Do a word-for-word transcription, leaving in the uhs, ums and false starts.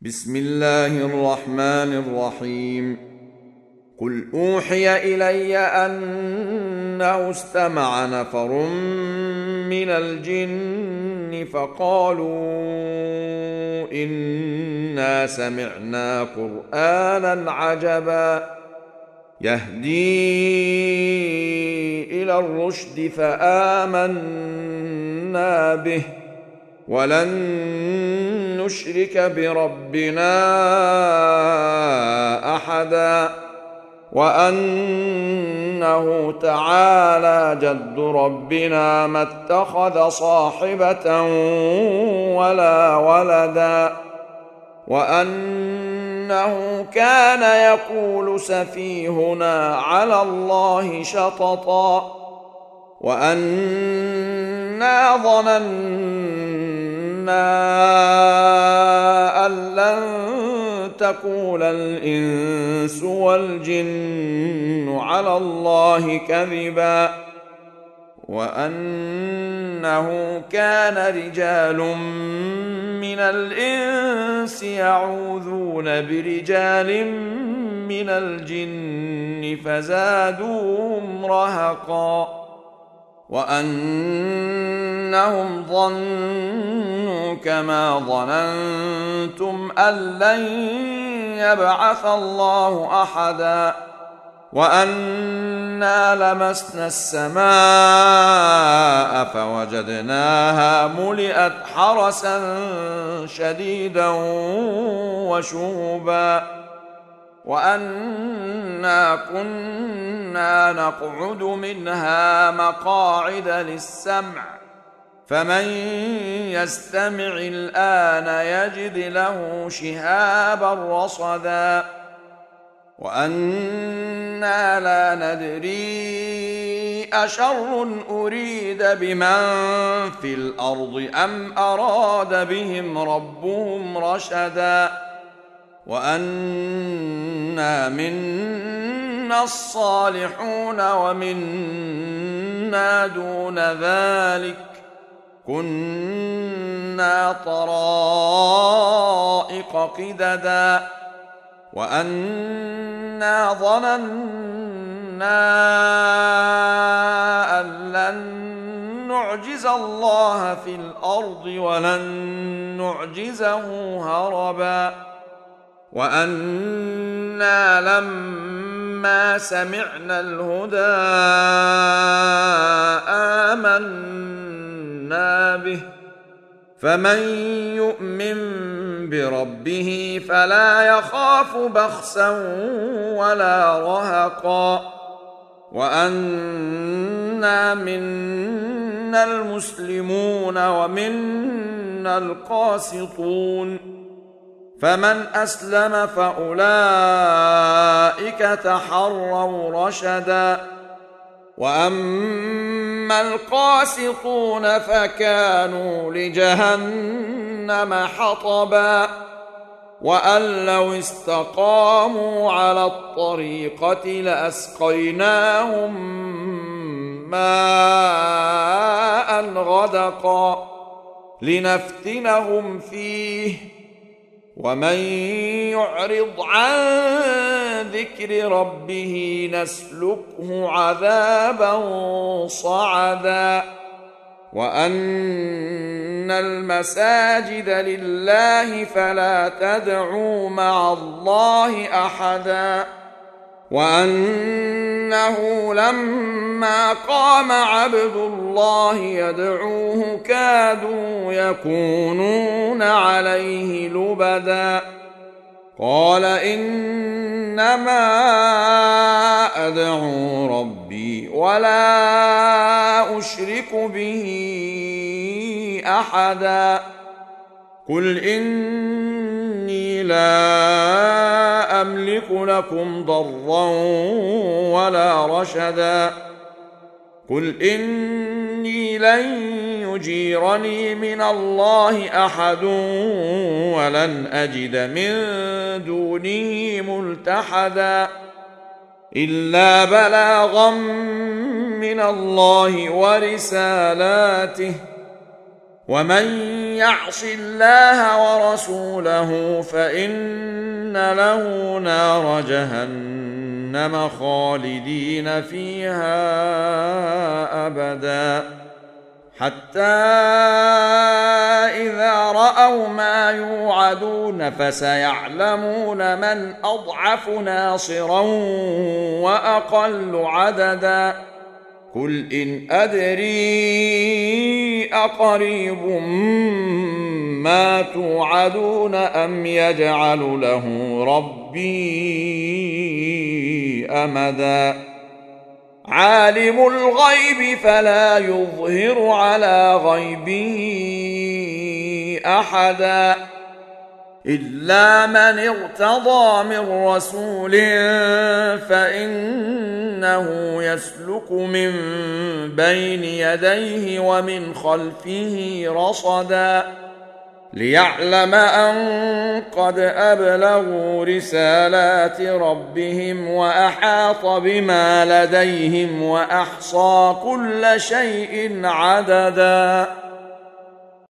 بسم الله الرحمن الرحيم. قل أوحي إلي أنه استمع نفر من الجن فقالوا إنا سمعنا قرآنا عجبا يهدي إلى الرشد فآمنا به ولن نشرك بربنا أحدا وأنه تعالى جد ربنا ما اتخذ صاحبة ولا ولدا وأنه كان يقول سفيهنا على الله شططا وأنا ظننا أن لن تقول الإنس والجن على الله كذبا وأنه كان رجال من الإنس يعوذون برجال من الجن فزادوهم رهقا وأنهم ظنوا كما ظننتم أن لن يبعث الله أحدا وأنا لمسنا السماء فوجدناها ملئت حرسا شديدا وشهبا وأنا كنا نقعد منها مقاعد للسمع فمن يستمع الآن يجد له شهابا رصدا وأنا لا ندري أشر أريد بمن في الأرض أم أراد بهم ربهم رشدا وأنا منا الصالحون ومنا دون ذلك كنا طرائق قددا وأنا ظننا أن لن نعجز الله في الأرض ولن نعجزه هربا وأنا لما سمعنا الهدى آمنا به فمن يؤمن بربه فلا يخاف بخسا ولا رهقا وأنا منا المسلمون ومنا القاسطون فمن أسلم فأولئك تحروا رشدا وأما القاسطون فكانوا لجهنم حطبا وأن لو استقاموا على الطريقة لأسقيناهم ماء غدقا لنفتنهم فيه ومن يعرض عن ذكر ربه نسلكه عذابا صعدا وأن المساجد لله فلا تدعوا مع الله أحدا وأنه لما قام عبد الله يدعوه كادوا يكونون عليه لبدا قال إنما أدعو ربي ولا أشرك به أحدا قل إني لا أملك لكم ضرا ولا رشدا قل إني لن يجيرني من الله أحد ولن أجد من دونه ملتحدا إلا بلاغا من الله ورسالاته ومن يعص الله ورسوله فإن له نار جهنم خالدين فيها أبدا حتى إذا رأوا ما يوعدون فسيعلمون من أضعف ناصرا وأقل عددا قل إن أدري أقريب ما توعدون أم يجعل له ربي أمدا عالم الغيب فلا يظهر على غيبه أحدا إلا من ارتضى من رسول فإنه يسلك من بين يديه ومن خلفه رصدا ليعلم أن قد أبلغوا رسالات ربهم وأحاط بما لديهم وأحصى كل شيء عددا.